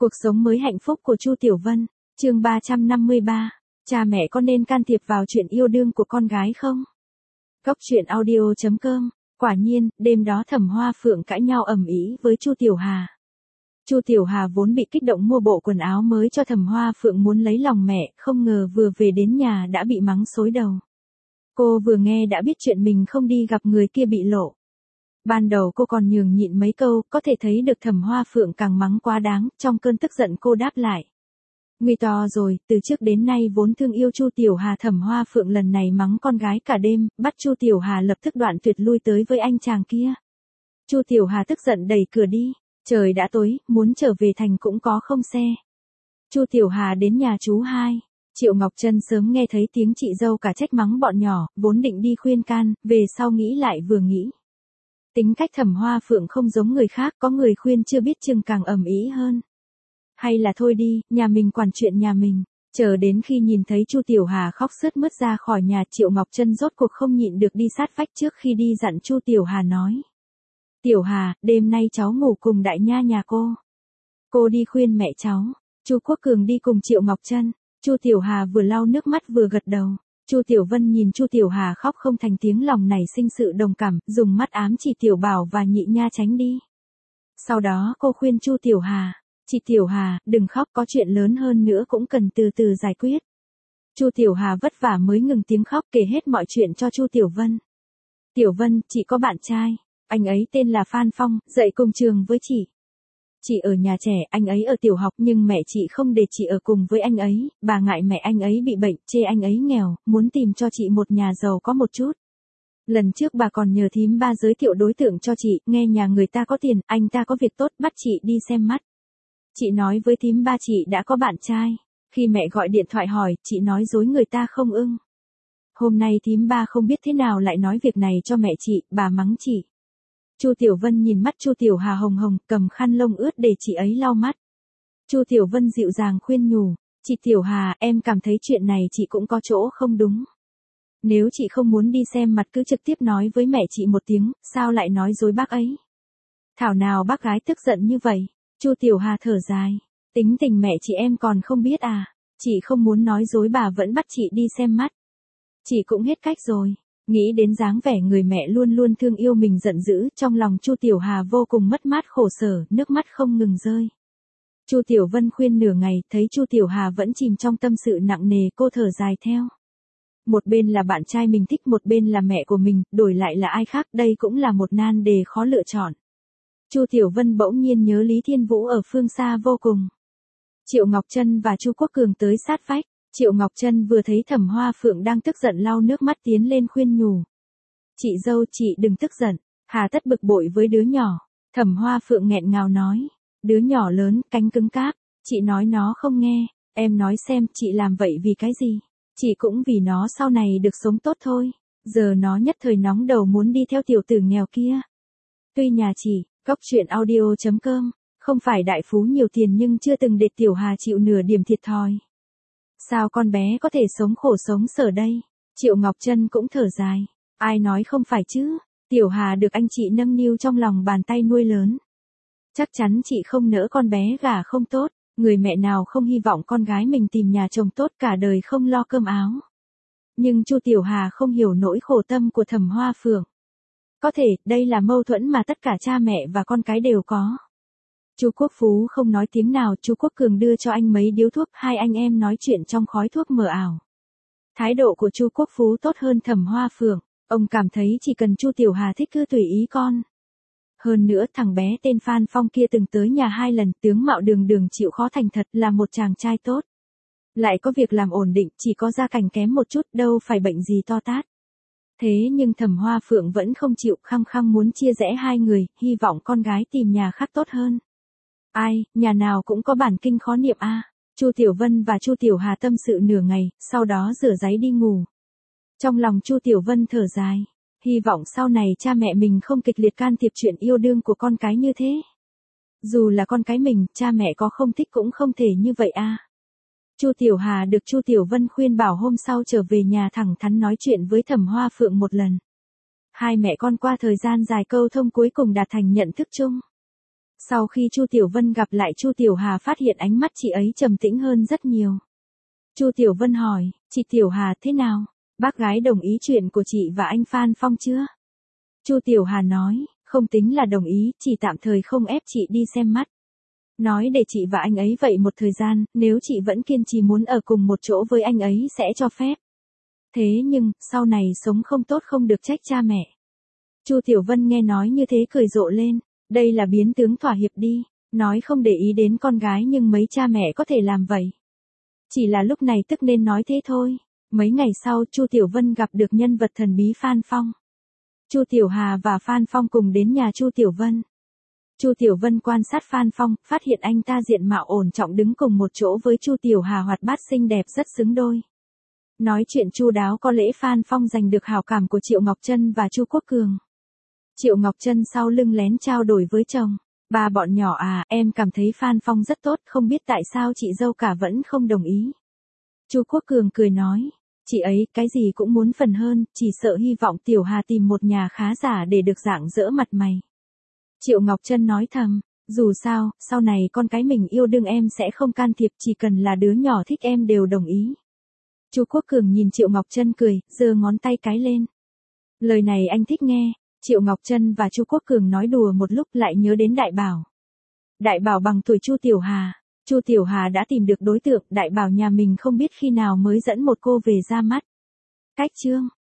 Cuộc sống mới hạnh phúc của Chu Tiểu Vân, chương 353. Cha mẹ có nên can thiệp vào chuyện yêu đương của con gái không? Góc truyện audio.com. Quả nhiên, đêm đó Thẩm Hoa Phượng cãi nhau ầm ĩ với Chu Tiểu Hà. Chu Tiểu Hà vốn bị kích động mua bộ quần áo mới cho Thẩm Hoa Phượng muốn lấy lòng mẹ, không ngờ vừa về đến nhà đã bị mắng xối đầu. Cô vừa nghe đã biết chuyện mình không đi gặp người kia bị lộ. Ban đầu cô còn nhường nhịn mấy câu, có thể thấy được Thẩm Hoa Phượng càng mắng quá đáng, trong cơn tức giận cô đáp lại. Nguy to rồi, từ trước đến nay vốn thương yêu Chu Tiểu Hà. Thẩm Hoa Phượng lần này mắng con gái cả đêm, bắt Chu Tiểu Hà lập tức đoạn tuyệt lui tới với anh chàng kia. Chu Tiểu Hà tức giận đẩy cửa đi, trời đã tối, muốn trở về thành cũng có không xe. Chu Tiểu Hà đến nhà chú hai. Triệu Ngọc Trân sớm nghe thấy tiếng chị dâu cả trách mắng bọn nhỏ, vốn định đi khuyên can, về sau nghĩ lại vừa nghĩ. Tính cách Thẩm Hoa Phượng không giống người khác, có người khuyên chưa biết chừng càng ầm ĩ hơn. Hay là thôi đi, nhà mình quản chuyện nhà mình. Chờ đến khi nhìn thấy Chu Tiểu Hà khóc sướt mướt ra khỏi nhà, Triệu Ngọc Trân rốt cuộc không nhịn được đi sát vách trước khi đi dặn Chu Tiểu Hà nói. Tiểu Hà, đêm nay cháu ngủ cùng đại nha nhà cô. Cô đi khuyên mẹ cháu. Chu Quốc Cường đi cùng Triệu Ngọc Trân. Chu Tiểu Hà vừa lau nước mắt vừa gật đầu. Chu Tiểu Vân nhìn Chu Tiểu Hà khóc không thành tiếng, lòng nảy sinh sự đồng cảm, dùng mắt ám chỉ Tiểu Bảo và Nhị Nha tránh đi. Sau đó cô khuyên Chu Tiểu Hà, chị Tiểu Hà, đừng khóc, có chuyện lớn hơn nữa cũng cần từ từ giải quyết. Chu Tiểu Hà vất vả mới ngừng tiếng khóc, kể hết mọi chuyện cho Chu Tiểu Vân. Tiểu Vân, chị có bạn trai, anh ấy tên là Phan Phong, dạy cùng trường với chị. Chị ở nhà trẻ, anh ấy ở tiểu học, nhưng mẹ chị không để chị ở cùng với anh ấy, bà ngại mẹ anh ấy bị bệnh, chê anh ấy nghèo, muốn tìm cho chị một nhà giàu có một chút. Lần trước bà còn nhờ thím ba giới thiệu đối tượng cho chị, nghe nhà người ta có tiền, anh ta có việc tốt, bắt chị đi xem mắt. Chị nói với thím ba chị đã có bạn trai. Khi mẹ gọi điện thoại hỏi, chị nói dối người ta không ưng. Hôm nay thím ba không biết thế nào lại nói việc này cho mẹ chị, bà mắng chị. Chu Tiểu Vân nhìn mắt Chu Tiểu Hà hồng hồng, cầm khăn lông ướt để chị ấy lau mắt. Chu Tiểu Vân dịu dàng khuyên nhủ, chị Tiểu Hà, em cảm thấy chuyện này chị cũng có chỗ không đúng. Nếu chị không muốn đi xem mặt cứ trực tiếp nói với mẹ chị một tiếng, sao lại nói dối bác ấy. Thảo nào bác gái tức giận như vậy. Chu Tiểu Hà thở dài, tính tình mẹ chị em còn không biết à, chị không muốn nói dối bà vẫn bắt chị đi xem mắt. Chị cũng hết cách rồi. Nghĩ đến dáng vẻ người mẹ luôn luôn thương yêu mình giận dữ, trong lòng Chu Tiểu Hà vô cùng mất mát khổ sở, nước mắt không ngừng rơi. Chu Tiểu Vân khuyên nửa ngày, thấy Chu Tiểu Hà vẫn chìm trong tâm sự nặng nề, cô thở dài theo. Một bên là bạn trai mình thích, một bên là mẹ của mình, đổi lại là ai khác, đây cũng là một nan đề khó lựa chọn. Chu Tiểu Vân bỗng nhiên nhớ Lý Thiên Vũ ở phương xa vô cùng. Triệu Ngọc Trân và Chu Quốc Cường tới sát vách. Triệu Ngọc Trân vừa thấy Thẩm Hoa Phượng đang tức giận lau nước mắt tiến lên khuyên nhủ. Chị dâu, chị đừng tức giận, hà tất bực bội với đứa nhỏ. Thẩm Hoa Phượng nghẹn ngào nói. Đứa nhỏ lớn, cánh cứng cáp, chị nói nó không nghe, em nói xem chị làm vậy vì cái gì. Chị cũng vì nó sau này được sống tốt thôi. Giờ nó nhất thời nóng đầu muốn đi theo tiểu tử nghèo kia. Tuy nhà chị, góc truyện audio.com, không phải đại phú nhiều tiền nhưng chưa từng để Tiểu Hà chịu nửa điểm thiệt thòi. Sao con bé có thể sống khổ sống sở đây? Triệu Ngọc Trân cũng thở dài. Ai nói không phải chứ? Tiểu Hà được anh chị nâng niu trong lòng bàn tay nuôi lớn. Chắc chắn chị không nỡ con bé gả không tốt. Người mẹ nào không hy vọng con gái mình tìm nhà chồng tốt cả đời không lo cơm áo. Nhưng Chu Tiểu Hà không hiểu nỗi khổ tâm của Thẩm Hoa Phượng. Có thể, đây là mâu thuẫn mà tất cả cha mẹ và con cái đều có. Chu Quốc Phú không nói tiếng nào, Chu Quốc Cường đưa cho anh mấy điếu thuốc, hai anh em nói chuyện trong khói thuốc mờ ảo. Thái độ của Chu Quốc Phú tốt hơn Thẩm Hoa Phượng, ông cảm thấy chỉ cần Chu Tiểu Hà thích cứ tùy ý con. Hơn nữa thằng bé tên Phan Phong kia từng tới nhà 2 lần, tướng mạo đường đường chịu khó thành thật, là một chàng trai tốt. Lại có việc làm ổn định, chỉ có gia cảnh kém một chút, đâu phải bệnh gì to tát. Thế nhưng Thẩm Hoa Phượng vẫn không chịu, khăng khăng muốn chia rẽ hai người, hy vọng con gái tìm nhà khác tốt hơn. Ai, nhà nào cũng có bản kinh khó niệm a. Chu Tiểu Vân và Chu Tiểu Hà tâm sự nửa ngày, sau đó rửa ráy đi ngủ. Trong lòng Chu Tiểu Vân thở dài, hy vọng sau này cha mẹ mình không kịch liệt can thiệp chuyện yêu đương của con cái như thế. Dù là con cái mình, cha mẹ có không thích cũng không thể như vậy a. Chu Tiểu Hà được Chu Tiểu Vân khuyên bảo hôm sau trở về nhà thẳng thắn nói chuyện với Thẩm Hoa Phượng một lần. Hai mẹ con qua thời gian dài câu thông cuối cùng đạt thành nhận thức chung. Sau khi Chu Tiểu Vân gặp lại Chu Tiểu Hà phát hiện ánh mắt chị ấy trầm tĩnh hơn rất nhiều. Chu Tiểu Vân hỏi, chị Tiểu Hà thế nào? Bác gái đồng ý chuyện của chị và anh Phan Phong chưa? Chu Tiểu Hà nói, không tính là đồng ý, chỉ tạm thời không ép chị đi xem mắt. Nói để chị và anh ấy vậy một thời gian, nếu chị vẫn kiên trì muốn ở cùng một chỗ với anh ấy sẽ cho phép. Thế nhưng, sau này sống không tốt không được trách cha mẹ. Chu Tiểu Vân nghe nói như thế cười rộ lên, đây là biến tướng thỏa hiệp đi, nói không để ý đến con gái nhưng mấy cha mẹ có thể làm vậy. Chỉ là lúc này tức nên nói thế thôi. Mấy ngày sau Chu Tiểu Vân gặp được nhân vật thần bí Phan Phong. Chu Tiểu Hà và Phan Phong cùng đến nhà Chu Tiểu Vân. Chu Tiểu Vân quan sát Phan Phong, phát hiện anh ta diện mạo ổn trọng đứng cùng một chỗ với Chu Tiểu Hà hoạt bát xinh đẹp rất xứng đôi. Nói chuyện chu đáo có lẽ Phan Phong giành được hảo cảm của Triệu Ngọc Trân và Chu Quốc Cường. Triệu Ngọc Trân sau lưng lén trao đổi với chồng, ba bọn nhỏ à, em cảm thấy Phan Phong rất tốt, không biết tại sao chị dâu cả vẫn không đồng ý. Chu Quốc Cường cười nói, chị ấy cái gì cũng muốn phần hơn, chỉ sợ hy vọng Tiểu Hà tìm một nhà khá giả để được rạng rỡ mặt mày. Triệu Ngọc Trân nói thầm, dù sao, sau này con cái mình yêu đương em sẽ không can thiệp, chỉ cần là đứa nhỏ thích em đều đồng ý. Chu Quốc Cường nhìn Triệu Ngọc Trân cười, giơ ngón tay cái lên. Lời này anh thích nghe. Triệu Ngọc Trân và Chu Quốc Cường nói đùa một lúc lại nhớ đến Đại Bảo. Đại Bảo bằng tuổi Chu Tiểu Hà. Chu Tiểu Hà đã tìm được đối tượng, Đại Bảo nhà mình không biết khi nào mới dẫn một cô về ra mắt. Cách chương